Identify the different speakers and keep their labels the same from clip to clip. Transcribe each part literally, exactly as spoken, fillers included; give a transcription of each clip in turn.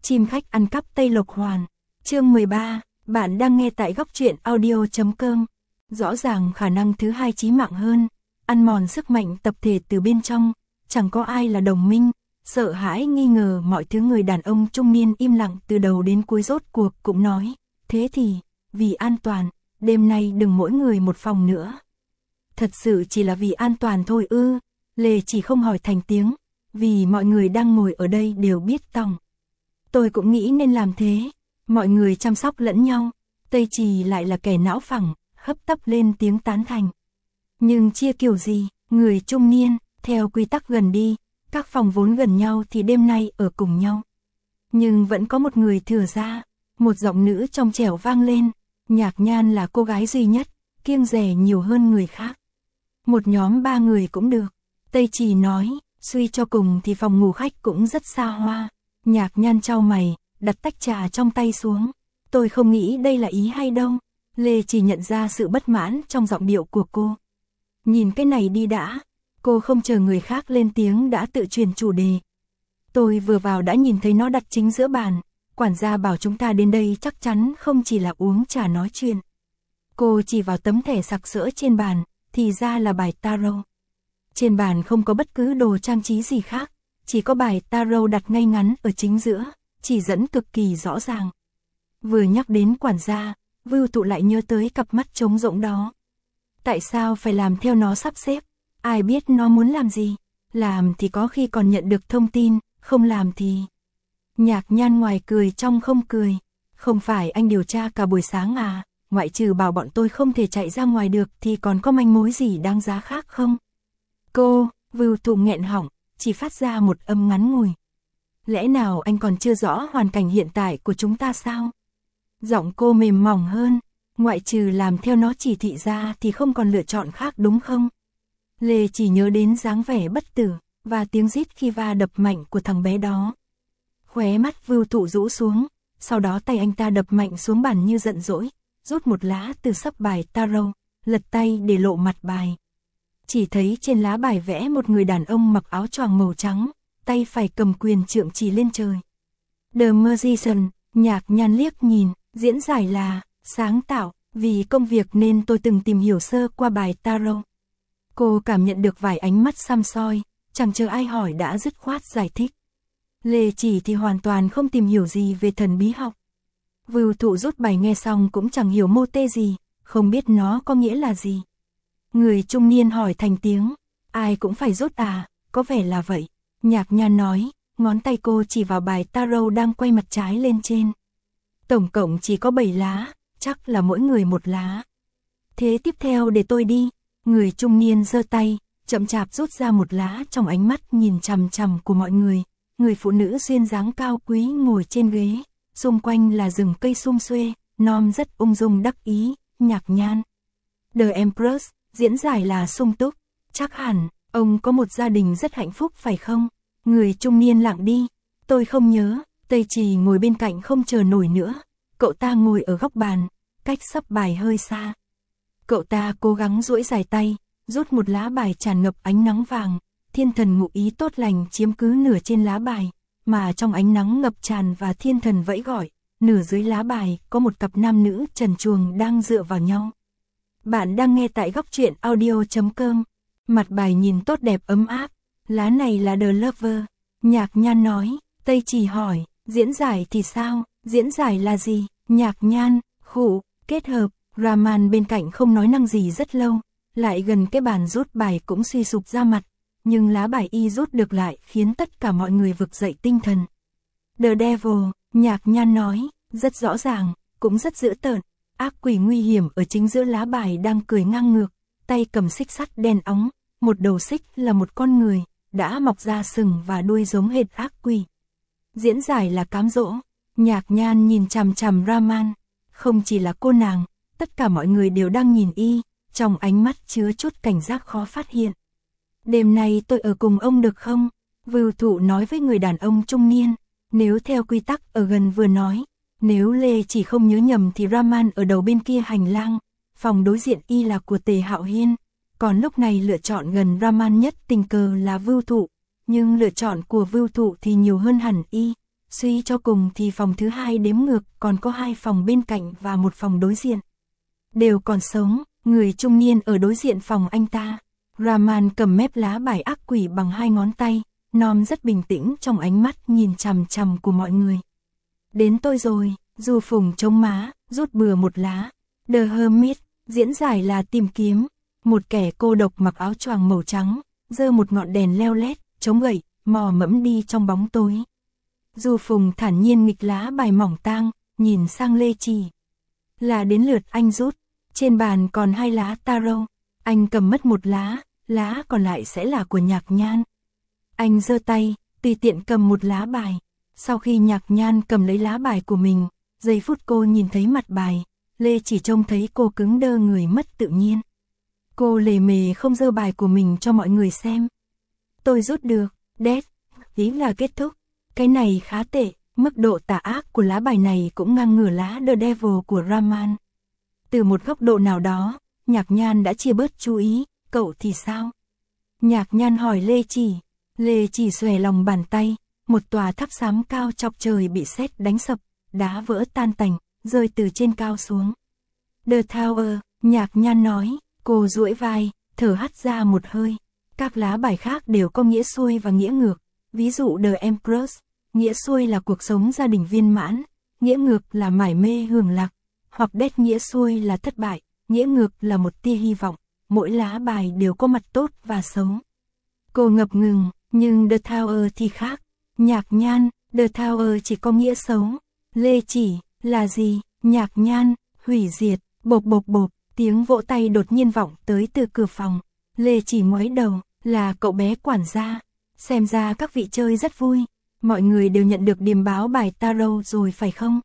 Speaker 1: Chim khách ăn cắp Tây Lộc Hoàn. Chương mười ba, bạn đang nghe tại góc truyện audio chấm com. Rõ ràng khả năng thứ hai chí mạng hơn, ăn mòn sức mạnh tập thể từ bên trong, chẳng có ai là đồng minh, sợ hãi nghi ngờ mọi thứ. Người đàn ông trung niên im lặng từ đầu đến cuối rốt cuộc cũng nói, thế thì, vì an toàn, đêm nay đừng mỗi người một phòng nữa. Thật sự chỉ là vì an toàn thôi ư? Lê chỉ không hỏi thành tiếng, vì mọi người đang ngồi ở đây đều biết tòng. Tôi cũng nghĩ nên làm thế, mọi người chăm sóc lẫn nhau, Tây Trì lại là kẻ não phẳng, hấp tấp lên tiếng tán thành. Nhưng chia kiểu gì, người trung niên, theo quy tắc gần đi, các phòng vốn gần nhau thì đêm nay ở cùng nhau. Nhưng vẫn có một người thừa ra, một giọng nữ trong trẻo vang lên, Nhạc Nhan là cô gái duy nhất, kiêng dè nhiều hơn người khác. Một nhóm ba người cũng được, Tây Trì nói, suy cho cùng thì phòng ngủ khách cũng rất xa hoa. Nhạc Nhan chau mày, đặt tách trà trong tay xuống. Tôi không nghĩ đây là ý hay đâu. Lê chỉ nhận ra sự bất mãn trong giọng điệu của cô. Nhìn cái này đi đã. Cô không chờ người khác lên tiếng đã tự chuyển chủ đề. Tôi vừa vào đã nhìn thấy nó đặt chính giữa bàn. Quản gia bảo chúng ta đến đây chắc chắn không chỉ là uống trà nói chuyện. Cô chỉ vào tấm thẻ sặc sỡ trên bàn, thì ra là bài tarot. Trên bàn không có bất cứ đồ trang trí gì khác, chỉ có bài tarot đặt ngay ngắn ở chính giữa, chỉ dẫn cực kỳ rõ ràng. Vừa nhắc đến quản gia, Vưu Tụ lại nhớ tới cặp mắt trống rỗng đó. Tại sao phải làm theo nó sắp xếp? Ai biết nó muốn làm gì? Làm thì có khi còn nhận được thông tin, không làm thì... Nhạc Nhan ngoài cười trong không cười. Không phải anh điều tra cả buổi sáng à? Ngoại trừ bảo bọn tôi không thể chạy ra ngoài được thì còn có manh mối gì đáng giá khác không? Cô, Vưu Tụ nghẹn họng, chỉ phát ra một âm ngắn ngủi. Lẽ nào anh còn chưa rõ hoàn cảnh hiện tại của chúng ta sao? Giọng cô mềm mỏng hơn, ngoại trừ làm theo nó chỉ thị ra thì không còn lựa chọn khác đúng không? Lê chỉ nhớ đến dáng vẻ bất tử, và tiếng rít khi va đập mạnh của thằng bé đó. Khóe mắt Vưu Tụ rũ xuống, sau đó tay anh ta đập mạnh xuống bàn như giận dỗi, rút một lá từ sấp bài tarot, lật tay để lộ mặt bài. Chỉ thấy trên lá bài vẽ một người đàn ông mặc áo choàng màu trắng, tay phải cầm quyền trượng chỉ lên trời. The Magician. Nhạc Nhan liếc nhìn, diễn giải là sáng tạo, vì công việc nên tôi từng tìm hiểu sơ qua bài tarot. Cô cảm nhận được vài ánh mắt săm soi, chẳng chờ ai hỏi đã dứt khoát giải thích. Lê chỉ thì hoàn toàn không tìm hiểu gì về thần bí học. Vưu Tụ rút bài nghe xong cũng chẳng hiểu mô tê gì, không biết nó có nghĩa là gì. Người trung niên hỏi thành tiếng, ai cũng phải rút à? Có vẻ là vậy. Nhạc Nhan nói, ngón tay cô chỉ vào bài tarot đang quay mặt trái lên trên. Tổng cộng chỉ có bảy lá, chắc là mỗi người một lá. Thế tiếp theo để tôi đi. Người trung niên giơ tay, chậm chạp rút ra một lá trong ánh mắt nhìn chằm chằm của mọi người. Người phụ nữ duyên dáng cao quý ngồi trên ghế, xung quanh là rừng cây sum xuê, nom rất ung dung đắc ý. Nhạc Nhan. The Empress, diễn giải là sung túc. Chắc hẳn, ông có một gia đình rất hạnh phúc phải không? Người trung niên lặng đi. Tôi không nhớ. Tây Trì ngồi bên cạnh không chờ nổi nữa. Cậu ta ngồi ở góc bàn, cách sấp bài hơi xa. Cậu ta cố gắng duỗi dài tay, rút một lá bài tràn ngập ánh nắng vàng. Thiên thần ngụ ý tốt lành chiếm cứ nửa trên lá bài, mà trong ánh nắng ngập tràn và thiên thần vẫy gọi, nửa dưới lá bài có một cặp nam nữ trần truồng đang dựa vào nhau. Bạn đang nghe tại góc truyện audio chấm com. Mặt bài nhìn tốt đẹp ấm áp. Lá này là The Lover. Nhạc Nhan nói. Tây Trì hỏi, diễn giải thì sao? Diễn giải là gì? Nhạc Nhan, khụ, kết hợp. Raman bên cạnh không nói năng gì rất lâu, lại gần cái bàn rút bài cũng suy sụp ra mặt, nhưng lá bài y rút được lại khiến tất cả mọi người vực dậy tinh thần. The Devil, Nhạc Nhan nói, rất rõ ràng, cũng rất dữ tợn. Ác quỷ nguy hiểm ở chính giữa lá bài đang cười ngang ngược, tay cầm xích sắt đen óng, một đầu xích là một con người, đã mọc ra sừng và đuôi giống hệt ác quỷ. Diễn giải là cám dỗ. Nhạc Nhan nhìn chằm chằm Raman, không chỉ là cô nàng, tất cả mọi người đều đang nhìn y, trong ánh mắt chứa chút cảnh giác khó phát hiện. Đêm nay tôi ở cùng ông được không? Vưu Tụ nói với người đàn ông trung niên, nếu theo quy tắc ở gần vừa nói. Nếu Lê chỉ không nhớ nhầm thì Raman ở đầu bên kia hành lang, phòng đối diện y là của Tề Hạo Hiên, còn lúc này lựa chọn gần Raman nhất tình cờ là Vưu Tụ, nhưng lựa chọn của Vưu Tụ thì nhiều hơn hẳn y, Suy cho cùng thì phòng thứ hai đếm ngược còn có hai phòng bên cạnh và một phòng đối diện. Đều còn sống, người trung niên ở đối diện phòng anh ta. Rahman cầm mép lá bài ác quỷ bằng hai ngón tay, Nom rất bình tĩnh trong ánh mắt nhìn chằm chằm của mọi người. Đến tôi rồi, Du Phùng chống má, rút bừa một lá. The Hermit, diễn giải là tìm kiếm. Một kẻ cô độc mặc áo choàng màu trắng, giơ một ngọn đèn leo lét, chống gậy, mò mẫm đi trong bóng tối. Du Phùng thản nhiên nghịch lá bài mỏng tang, nhìn sang Lê Chỉ. Là đến lượt anh rút, trên bàn còn hai lá tarot, anh cầm mất một lá, lá còn lại sẽ là của Nhạc Nhan. Anh giơ tay, tùy tiện cầm một lá bài. Sau khi Nhạc Nhan cầm lấy lá bài của mình, giây phút cô nhìn thấy mặt bài, Lê Chỉ trông thấy cô cứng đơ người mất tự nhiên. Cô lề mề không giơ bài của mình cho mọi người xem. Tôi rút được, Death, ý là kết thúc. Cái này khá tệ, mức độ tà ác của lá bài này cũng ngang ngửa lá The Devil của Rahman. Từ một góc độ nào đó, Nhạc Nhan đã chia bớt chú ý, cậu thì sao? Nhạc Nhan hỏi Lê Chỉ. Lê Chỉ xòe lòng bàn tay, một tòa tháp xám cao chọc trời bị sét đánh sập, đá vỡ tan tành, rơi từ trên cao xuống. The Tower, Nhạc Nhan nói, cô duỗi vai, thở hắt ra một hơi. Các lá bài khác đều có nghĩa xuôi và nghĩa ngược, ví dụ The Empress, nghĩa xuôi là cuộc sống gia đình viên mãn, nghĩa ngược là mải mê hưởng lạc, hoặc Death nghĩa xuôi là thất bại, nghĩa ngược là một tia hy vọng, mỗi lá bài đều có mặt tốt và xấu. Cô ngập ngừng, nhưng The Tower thì khác. Nhạc Nhan, The Tower chỉ có nghĩa xấu. Lê Chỉ, là gì? Nhạc Nhan, hủy diệt, bộp bộp bộp, tiếng vỗ tay đột nhiên vọng tới từ cửa phòng. Lê Chỉ ngoái đầu, là cậu bé quản gia. Xem ra các vị chơi rất vui, mọi người đều nhận được điềm báo bài tarot rồi phải không?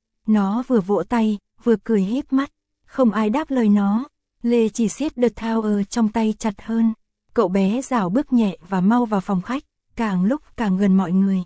Speaker 1: Nó vừa vỗ tay, vừa cười híp mắt, không ai đáp lời nó. Lê Chỉ siết The Tower trong tay chặt hơn. Cậu bé rảo bước nhẹ và mau vào phòng khách, càng lúc càng gần mọi người.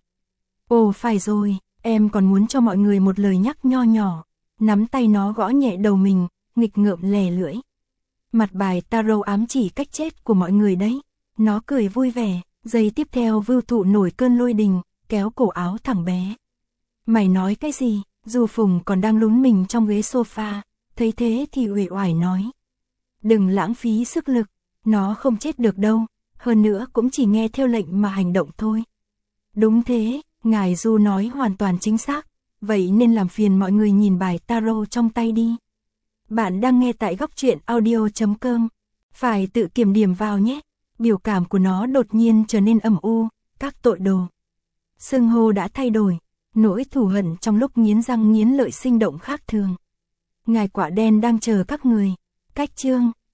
Speaker 1: Ồ phải rồi, em còn muốn cho mọi người một lời nhắc nho nhỏ. Nắm tay nó gõ nhẹ đầu mình, nghịch ngợm lè lưỡi. Mặt bài tarot ám chỉ cách chết của mọi người đấy. Nó cười vui vẻ, giây tiếp theo Vưu Thụ nổi cơn lôi đình, kéo cổ áo thằng bé. Mày nói cái gì? Du Phùng còn đang lún mình trong ghế sofa, thấy thế thì uể oải nói. Đừng lãng phí sức lực, nó không chết được đâu, hơn nữa cũng chỉ nghe theo lệnh mà hành động thôi. Đúng thế, ngài Du nói hoàn toàn chính xác, vậy nên làm phiền mọi người nhìn bài tarot trong tay đi. Bạn đang nghe tại góc truyện audio chấm com, phải tự kiểm điểm vào nhé. Biểu cảm của nó đột nhiên trở nên âm u, các tội đồ. Xưng hô đã thay đổi, nỗi thù hận trong lúc nghiến răng nghiến lợi sinh động khác thường. Ngài Quả Đen đang chờ các người. Cách chương